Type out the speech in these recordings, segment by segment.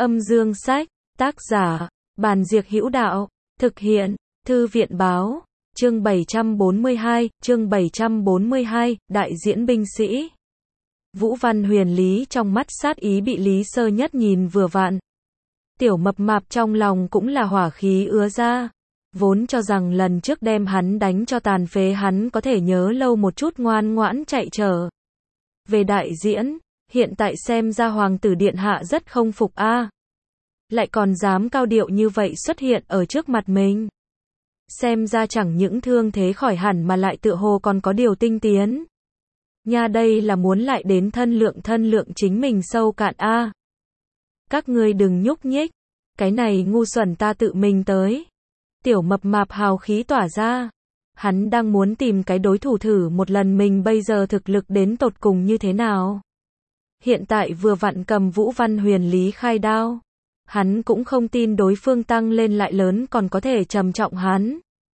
Âm dương sách, tác giả, Bàn Diệc Hữu Đạo, thực hiện, Thư viện Báo, chương 742, đại diễn binh sĩ. Vũ Văn Huyền Lý trong mắt sát ý bị Lý Sơ Nhất nhìn vừa vặn. Tiểu mập mạp trong lòng cũng là hỏa khí ứa ra. Vốn cho rằng lần trước đem hắn đánh cho tàn phế hắn có thể nhớ lâu một chút ngoan ngoãn chạy trở về đại diễn, hiện tại xem ra hoàng tử điện hạ rất không phục a. Lại còn dám cao điệu như vậy xuất hiện ở trước mặt mình. Xem ra chẳng những thương thế khỏi hẳn mà lại tựa hồ còn có điều tinh tiến. Nha, đây là muốn lại đến thân lượng chính mình sâu cạn a. Các ngươi đừng nhúc nhích, cái này ngu xuẩn ta tự mình tới. Tiểu mập mạp hào khí tỏa ra. Hắn đang muốn tìm cái đối thủ thử một lần mình bây giờ thực lực đến tột cùng như thế nào. Hiện tại vừa vặn cầm Vũ Văn Huyền Lý khai đao. Hắn cũng không tin đối phương tăng lên lại lớn còn có thể trầm trọng hắn.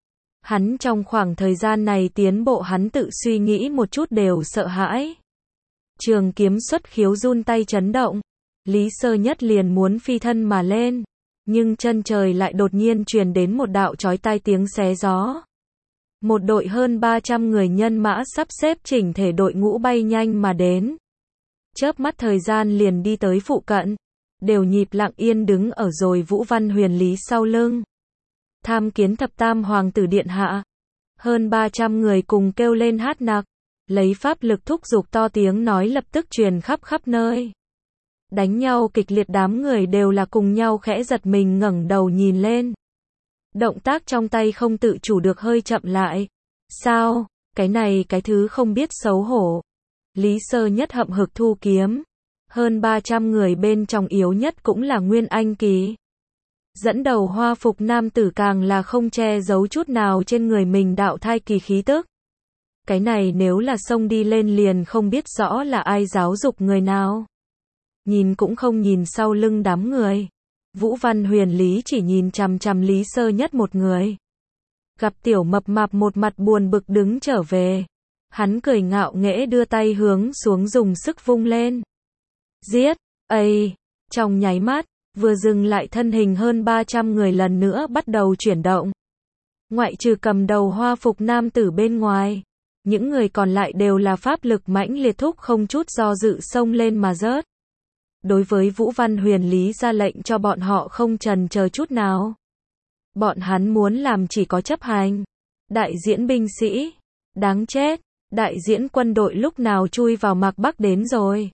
Hắn trong khoảng thời gian này tiến bộ hắn tự suy nghĩ một chút đều sợ hãi. Trường kiếm xuất khiếu run tay chấn động. Lý Sơ Nhất liền muốn phi thân mà lên. Nhưng chân trời lại đột nhiên truyền đến một đạo chói tai tiếng xé gió. Một đội hơn 300 người nhân mã sắp xếp chỉnh thể đội ngũ bay nhanh mà đến. Chớp mắt thời gian liền đi tới phụ cận. Đều nhịp lặng yên đứng ở rồi Vũ Văn Huyền Lý sau lưng. Tham kiến thập tam hoàng tử điện hạ. Hơn 300 người cùng kêu lên hát nặc. Lấy pháp lực thúc giục to tiếng nói lập tức truyền khắp nơi. Đánh nhau kịch liệt, đám người đều là cùng nhau khẽ giật mình ngẩng đầu nhìn lên. Động tác trong tay không tự chủ được hơi chậm lại. Sao, cái này cái thứ không biết xấu hổ. Lý Sơ Nhất hậm hực thu kiếm. Hơn 300 người bên trong yếu nhất cũng là Nguyên Anh kỳ. Dẫn đầu hoa phục nam tử càng là không che giấu chút nào trên người mình đạo thai kỳ khí tức. Cái này nếu là xông đi lên liền không biết rõ là ai giáo dục người nào. Nhìn cũng không nhìn sau lưng đám người. Vũ Văn Huyền Lý chỉ nhìn chằm chằm Lý Sơ Nhất một người. Gặp tiểu mập mạp một mặt buồn bực đứng trở về. Hắn cười ngạo nghễ đưa tay hướng xuống dùng sức vung lên. Giết, ây, trong nháy mắt, vừa dừng lại thân hình hơn 300 người lần nữa bắt đầu chuyển động. Ngoại trừ cầm đầu hoa phục nam tử bên ngoài. Những người còn lại đều là pháp lực mãnh liệt thúc không chút do dự xông lên mà rớt. Đối với Vũ Văn Huyền Lý ra lệnh cho bọn họ không chần chờ chút nào. Bọn hắn muốn làm chỉ có chấp hành. Đại diễn binh sĩ. Đáng chết. Đại diễn quân đội lúc nào chui vào Mạc Bắc đến rồi.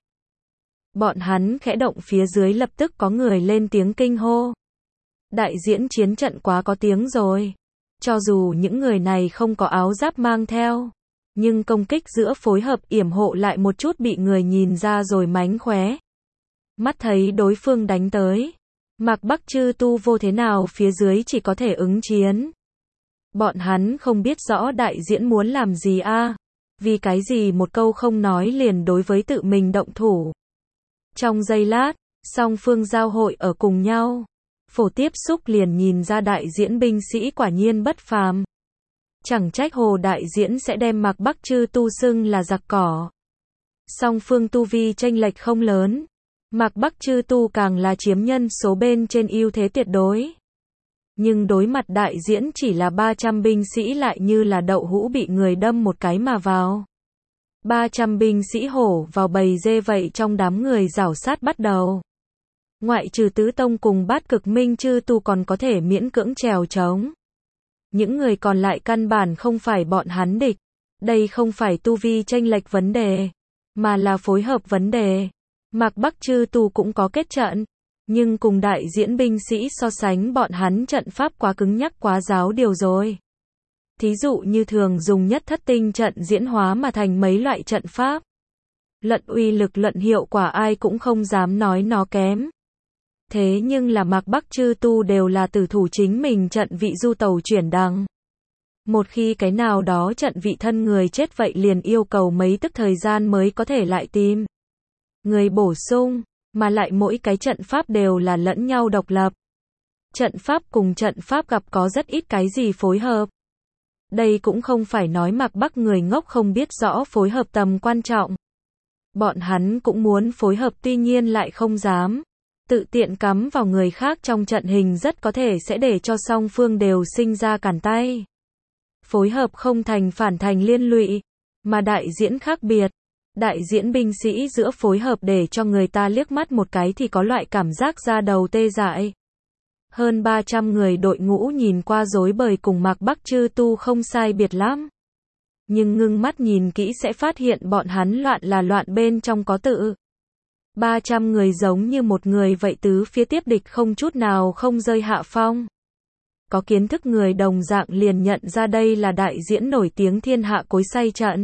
Bọn hắn khẽ động phía dưới lập tức có người lên tiếng kinh hô. Đại diễn chiến trận quá có tiếng rồi. Cho dù những người này không có áo giáp mang theo. Nhưng công kích giữa phối hợp yểm hộ lại một chút bị người nhìn ra rồi mánh khóe. Mắt thấy đối phương đánh tới. Mạc Bắc chư tu vô thế nào phía dưới chỉ có thể ứng chiến. Bọn hắn không biết rõ đại diễn muốn làm gì a. Vì cái gì một câu không nói liền đối với tự mình động thủ. Trong giây lát, song phương giao hội ở cùng nhau. Phổ tiếp xúc liền nhìn ra đại diễn binh sĩ quả nhiên bất phàm. Chẳng trách Hồ đại diễn sẽ đem Mạc Bắc chư tu xưng là giặc cỏ. Song phương tu vi chênh lệch không lớn. Mạc Bắc chư tu càng là chiếm nhân số bên trên ưu thế tuyệt đối. Nhưng đối mặt đại diễn chỉ là 300 binh sĩ lại như là đậu hũ bị người đâm một cái mà vào. 300 binh sĩ hổ vào bầy dê vậy trong đám người rảo sát bắt đầu. Ngoại trừ tứ tông cùng bát cực minh chư tu còn có thể miễn cưỡng trèo trống. Những người còn lại căn bản không phải bọn hắn địch. Đây không phải tu vi chênh lệch vấn đề, mà là phối hợp vấn đề. Mạc Bắc chư tu cũng có kết trận, nhưng cùng đại diễn binh sĩ so sánh bọn hắn trận pháp quá cứng nhắc quá giáo điều rồi. Thí dụ như thường dùng nhất thất tinh trận diễn hóa mà thành mấy loại trận pháp. Luận uy lực luận hiệu quả ai cũng không dám nói nó kém. Thế nhưng là Mạc Bắc chư tu đều là tử thủ chính mình trận vị du tàu chuyển đằng. Một khi cái nào đó trận vị thân người chết vậy liền yêu cầu mấy tức thời gian mới có thể lại tìm người bổ sung, mà lại mỗi cái trận pháp đều là lẫn nhau độc lập. Trận pháp cùng trận pháp gặp có rất ít cái gì phối hợp. Đây cũng không phải nói Mạc Bắc người ngốc không biết rõ phối hợp tầm quan trọng. Bọn hắn cũng muốn phối hợp tuy nhiên lại không dám. Tự tiện cắm vào người khác trong trận hình rất có thể sẽ để cho song phương đều sinh ra cản tay. Phối hợp không thành phản thành liên lụy, mà đại diễn khác biệt. Đại diễn binh sĩ giữa phối hợp để cho người ta liếc mắt một cái thì có loại cảm giác da đầu tê dại. Hơn 300 người đội ngũ nhìn qua rối bời cùng Mạc Bắc Chư Tu không sai biệt lắm. Nhưng ngưng mắt nhìn kỹ sẽ phát hiện bọn hắn loạn là loạn bên trong có tự. 300 người giống như một người vậy tứ phía tiếp địch không chút nào không rơi hạ phong. Có kiến thức người đồng dạng liền nhận ra đây là đại diễn nổi tiếng thiên hạ cối xay trận.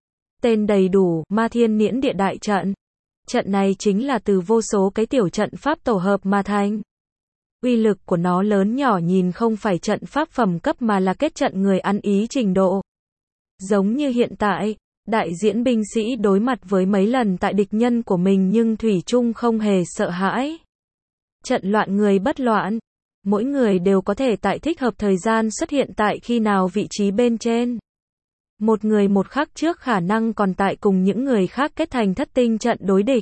Tên đầy đủ, Ma Thiên Niễn Địa Đại Trận. Trận này chính là từ vô số cái tiểu trận pháp tổ hợp mà thành. Uy lực của nó lớn nhỏ nhìn không phải trận pháp phẩm cấp mà là kết trận người ăn ý trình độ. Giống như hiện tại, đại diễn binh sĩ đối mặt với mấy lần tại địch nhân của mình nhưng thủy chung không hề sợ hãi. Trận loạn người bất loạn. Mỗi người đều có thể tại thích hợp thời gian xuất hiện tại khi nào vị trí bên trên. Một người một khắc trước khả năng còn tại cùng những người khác kết thành thất tinh trận đối địch.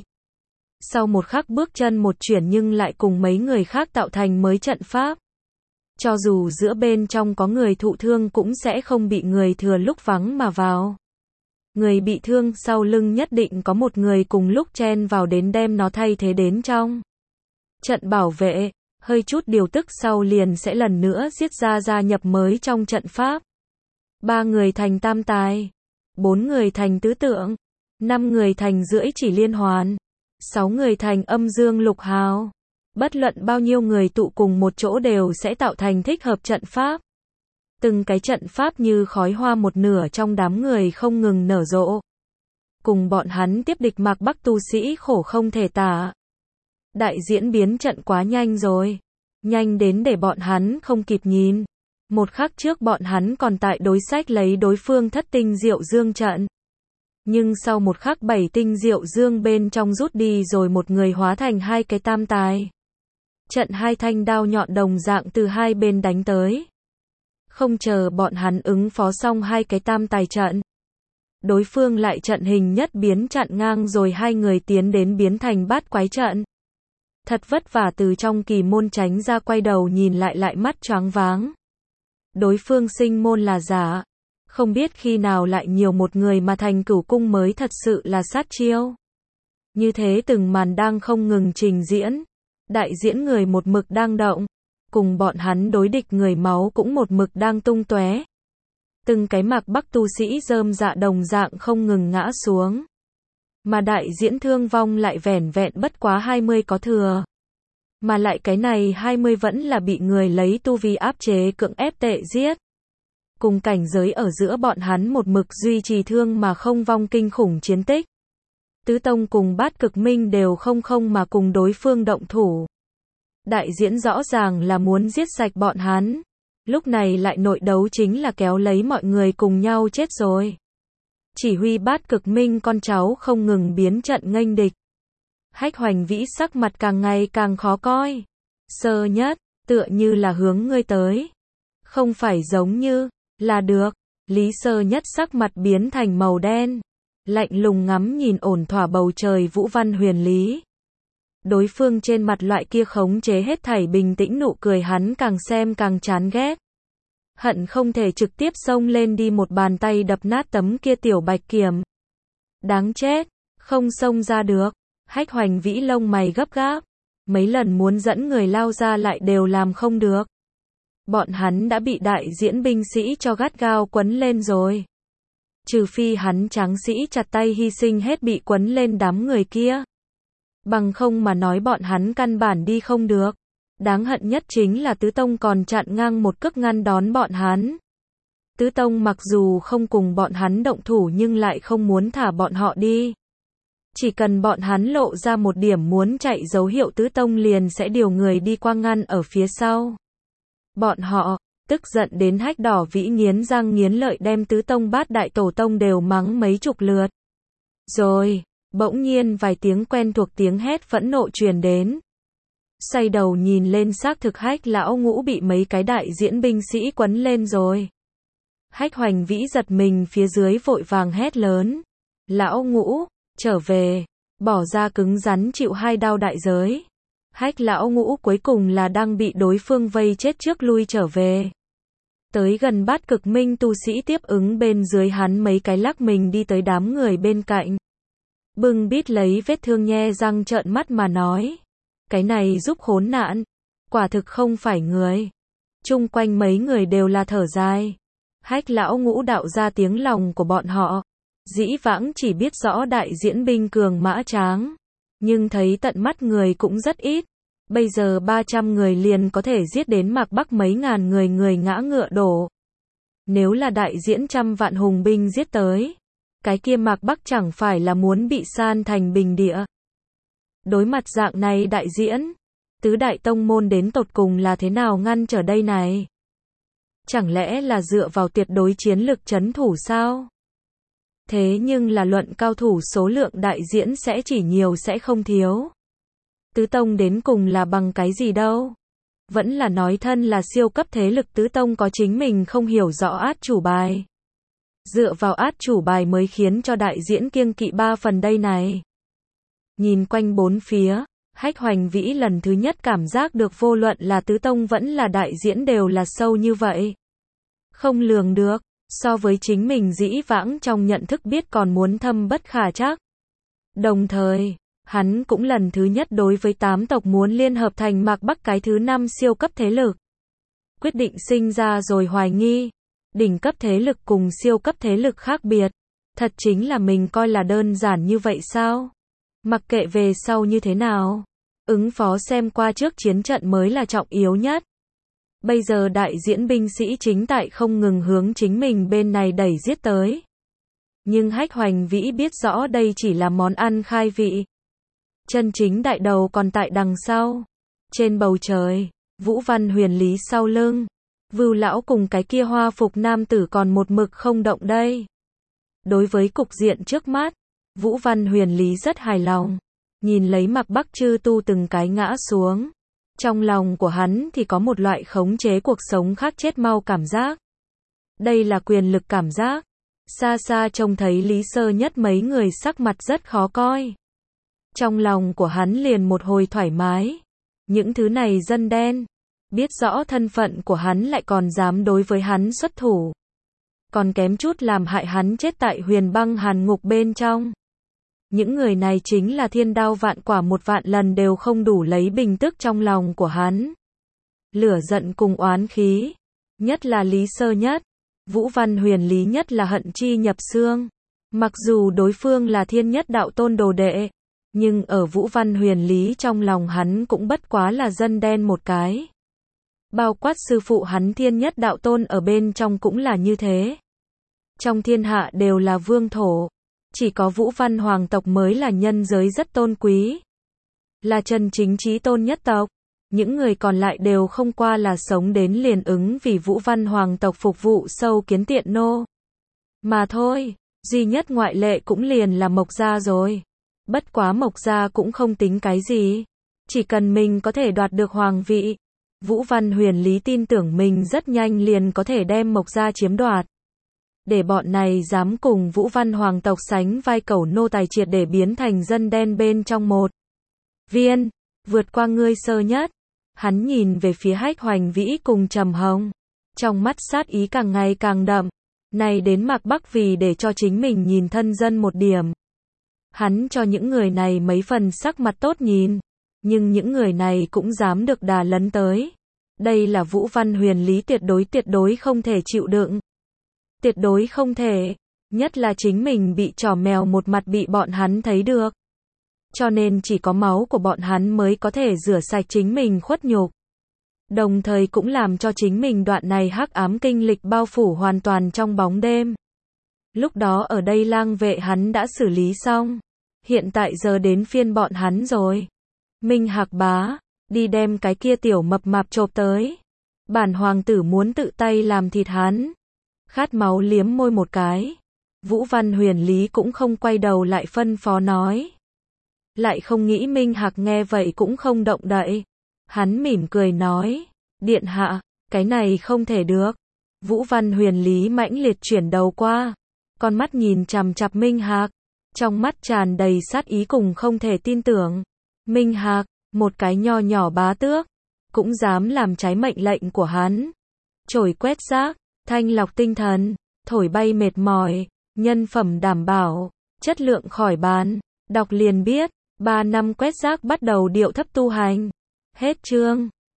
Sau một khắc bước chân một chuyển nhưng lại cùng mấy người khác tạo thành mới trận pháp. Cho dù giữa bên trong có người thụ thương cũng sẽ không bị người thừa lúc vắng mà vào. Người bị thương sau lưng nhất định có một người cùng lúc chen vào đến đem nó thay thế đến trong trận bảo vệ, hơi chút điều tức sau liền sẽ lần nữa giết ra gia nhập mới trong trận pháp. 3 người thành tam tài, 4 người thành tứ tượng, 5 người thành rưỡi chỉ liên hoàn, 6 người thành âm dương lục hào. Bất luận bao nhiêu người tụ cùng một chỗ đều sẽ tạo thành thích hợp trận pháp. Từng cái trận pháp như khói hoa một nửa trong đám người không ngừng nở rộ. Cùng bọn hắn tiếp địch Mạc Bắc tu sĩ khổ không thể tả. Đại diễn biến trận quá nhanh rồi. Nhanh đến để bọn hắn không kịp nhìn. Một khắc trước bọn hắn còn tại đối sách lấy đối phương thất tinh diệu dương trận. Nhưng sau một khắc 7 tinh diệu dương bên trong rút đi rồi một người hóa thành 2 cái tam tài. Trận 2 thanh đao nhọn đồng dạng từ hai bên đánh tới. Không chờ bọn hắn ứng phó xong 2 cái tam tài trận. Đối phương lại trận hình nhất biến chặn ngang rồi 2 người tiến đến biến thành bát quái trận. Thật vất vả từ trong kỳ môn tránh ra quay đầu nhìn lại mắt choáng váng. Đối phương sinh môn là giả. Không biết khi nào lại nhiều một người mà thành cửu cung mới thật sự là sát chiêu. Như thế từng màn đang không ngừng trình diễn. Đại diễn người một mực đang động. Cùng bọn hắn đối địch người máu cũng một mực đang tung tóe. Từng cái Mạc Bắc tu sĩ rơm dạ đồng dạng không ngừng ngã xuống. Mà đại diễn thương vong lại vẻn vẹn bất quá 20 có thừa. Mà lại cái này 20 vẫn là bị người lấy tu vi áp chế cưỡng ép tệ giết. Cùng cảnh giới ở giữa bọn hắn một mực duy trì thương mà không vong kinh khủng chiến tích. Tứ tông cùng bát cực minh đều không mà cùng đối phương động thủ. Đại diễn rõ ràng là muốn giết sạch bọn hắn. Lúc này lại nội đấu chính là kéo lấy mọi người cùng nhau chết rồi. Chỉ huy bát cực minh con cháu không ngừng biến trận nghênh địch. Hách Hoành Vĩ sắc mặt càng ngày càng khó coi. Sơ nhất, tựa như là hướng ngươi tới. Không phải giống như, là được. Lý Sơ nhất sắc mặt biến thành màu đen. Lạnh lùng ngắm nhìn ổn thỏa bầu trời Vũ Văn Huyền Lý. Đối phương trên mặt loại kia khống chế hết thảy bình tĩnh nụ cười hắn càng xem càng chán ghét. Hận không thể trực tiếp xông lên đi một bàn tay đập nát tấm kia tiểu bạch kiểm. Đáng chết, không xông ra được. Hách Hoành Vĩ lông mày gấp gáp. Mấy lần muốn dẫn người lao ra lại đều làm không được. Bọn hắn đã bị đại diễn binh sĩ cho gắt gao quấn lên rồi. Trừ phi hắn tráng sĩ chặt tay hy sinh hết bị quấn lên đám người kia. Bằng không mà nói bọn hắn căn bản đi không được. Đáng hận nhất chính là Tứ Tông còn chặn ngang một cước ngăn đón bọn hắn. Tứ Tông mặc dù không cùng bọn hắn động thủ nhưng lại không muốn thả bọn họ đi. Chỉ cần bọn hắn lộ ra một điểm muốn chạy dấu hiệu Tứ Tông liền sẽ điều người đi qua ngăn ở phía sau. Bọn họ, tức giận đến Hách Đỏ Vĩ nghiến răng nghiến lợi đem Tứ Tông bát đại tổ tông đều mắng mấy chục lượt. Rồi, bỗng nhiên vài tiếng quen thuộc tiếng hét phẫn nộ truyền đến. Xoay đầu nhìn lên xác thực Hách lão ngũ bị mấy cái đại diễn binh sĩ quấn lên rồi. Hách Hoành Vĩ giật mình phía dưới vội vàng hét lớn. Lão ngũ, trở về, bỏ ra cứng rắn chịu 2 đao đại giới. Hách lão ngũ cuối cùng là đang bị đối phương vây chết trước lui trở về. Tới gần Bát Cực Minh tu sĩ tiếp ứng bên dưới hắn mấy cái lắc mình đi tới đám người bên cạnh. Bưng bít lấy vết thương nhe răng trợn mắt mà nói. Cái này giúp khốn nạn. Quả thực không phải người. Chung quanh mấy người đều là thở dài. Hách lão ngũ đạo ra tiếng lòng của bọn họ. Dĩ vãng chỉ biết rõ đại diễn binh cường mã tráng. Nhưng thấy tận mắt người cũng rất ít. Bây giờ 300 người liền có thể giết đến Mạc Bắc mấy ngàn người người ngã ngựa đổ. Nếu là đại diễn trăm vạn hùng binh giết tới. Cái kia Mạc Bắc chẳng phải là muốn bị san thành bình địa. Đối mặt dạng này đại diễn. Tứ đại tông môn đến tột cùng là thế nào ngăn trở đây này? Chẳng lẽ là dựa vào tuyệt đối chiến lực trấn thủ sao? Thế nhưng là luận cao thủ số lượng đại diễn sẽ chỉ nhiều sẽ không thiếu. Tứ tông đến cùng là bằng cái gì đâu? Vẫn là nói thân là siêu cấp thế lực tứ tông có chính mình không hiểu rõ át chủ bài. Dựa vào át chủ bài mới khiến cho đại diễn kiêng kỵ 3 phần đây này. Nhìn quanh bốn phía, Hách Hoành Vĩ lần thứ nhất cảm giác được vô luận là tứ tông vẫn là đại diễn đều là sâu như vậy. Không lường được, so với chính mình dĩ vãng trong nhận thức biết còn muốn thâm bất khả trắc. Đồng thời, hắn cũng lần thứ nhất đối với 8 tộc muốn liên hợp thành Mạc Bắc cái thứ 5 siêu cấp thế lực. Quyết định sinh ra rồi hoài nghi. Đỉnh cấp thế lực cùng siêu cấp thế lực khác biệt. Thật chính là mình coi là đơn giản như vậy sao? Mặc kệ về sau như thế nào. Ứng phó xem qua trước chiến trận mới là trọng yếu nhất. Bây giờ đại diễn binh sĩ chính tại không ngừng hướng chính mình bên này đẩy giết tới. Nhưng Hách Hoành Vĩ biết rõ đây chỉ là món ăn khai vị. Chân chính đại đầu còn tại đằng sau. Trên bầu trời, Vũ Văn Huyền Lý sau lưng. Vưu lão cùng cái kia hoa phục nam tử còn một mực không động đây. Đối với cục diện trước mắt, Vũ Văn Huyền Lý rất hài lòng. Nhìn lấy Mạc Bắc chư tu từng cái ngã xuống. Trong lòng của hắn thì có một loại khống chế cuộc sống khác chết mau cảm giác. Đây là quyền lực cảm giác. Xa xa trông thấy Lý Sơ Nhất mấy người sắc mặt rất khó coi. Trong lòng của hắn liền một hồi thoải mái. Những thứ này dân đen. Biết rõ thân phận của hắn lại còn dám đối với hắn xuất thủ. Còn kém chút làm hại hắn chết tại Huyền Băng Hàn Ngục bên trong. Những người này chính là thiên đao vạn quả một vạn lần đều không đủ lấy bình tức trong lòng của hắn. Lửa giận cùng oán khí. Nhất là Lý Sơ Nhất. Vũ Văn Huyền Lý nhất là hận chi nhập xương. Mặc dù đối phương là thiên nhất đạo tôn đồ đệ. Nhưng ở Vũ Văn Huyền Lý trong lòng hắn cũng bất quá là dân đen một cái. Bao quát sư phụ hắn thiên nhất đạo tôn ở bên trong cũng là như thế. Trong thiên hạ đều là vương thổ. Chỉ có Vũ Văn hoàng tộc mới là nhân giới rất tôn quý. Là chân chính chí tôn nhất tộc. Những người còn lại đều không qua là sống đến liền ứng vì Vũ Văn hoàng tộc phục vụ sâu kiến tiện nô. Mà thôi, duy nhất ngoại lệ cũng liền là Mộc Gia rồi. Bất quá Mộc Gia cũng không tính cái gì. Chỉ cần mình có thể đoạt được hoàng vị. Vũ Văn Huyền Lý tin tưởng mình rất nhanh liền có thể đem Mộc Gia chiếm đoạt. Để bọn này dám cùng Vũ Văn hoàng tộc sánh vai cẩu nô tài triệt để biến thành dân đen bên trong một viên, vượt qua ngươi Sơ Nhất. Hắn nhìn về phía Hách Hoành Vĩ cùng Trầm Hồng. Trong mắt sát ý càng ngày càng đậm. Này đến Mạc Bắc vì để cho chính mình nhìn thân dân một điểm. Hắn cho những người này mấy phần sắc mặt tốt nhìn. Nhưng những người này cũng dám được đà lấn tới. Đây là Vũ Văn Huyền Lý tuyệt đối không thể chịu đựng. Tuyệt đối không thể. Nhất là chính mình bị trò mèo một mặt bị bọn hắn thấy được. Cho nên chỉ có máu của bọn hắn mới có thể rửa sạch chính mình khuất nhục. Đồng thời cũng làm cho chính mình đoạn này hắc ám kinh lịch bao phủ hoàn toàn trong bóng đêm. Lúc đó ở đây lang vệ hắn đã xử lý xong. Hiện tại giờ đến phiên bọn hắn rồi. Minh Hạc bá, đi đem cái kia tiểu mập mạp chộp tới. Bản hoàng tử muốn tự tay làm thịt hắn. Khát máu liếm môi một cái. Vũ Văn Huyền Lý cũng không quay đầu lại phân phó nói. Lại không nghĩ Minh Hạc nghe vậy cũng không động đậy. Hắn mỉm cười nói. Điện hạ, cái này không thể được. Vũ Văn Huyền Lý mãnh liệt chuyển đầu qua. Con mắt nhìn chằm chằm Minh Hạc. Trong mắt tràn đầy sát ý cùng không thể tin tưởng. Minh Hạc, Một cái nho nhỏ bá tước, cũng dám làm trái mệnh lệnh của hắn. Chổi quét rác, thanh lọc tinh thần, thổi bay mệt mỏi, nhân phẩm đảm bảo, chất lượng khỏi bàn. Đọc liền biết, 3 năm quét rác bắt đầu điệu thấp tu hành. Hết chương.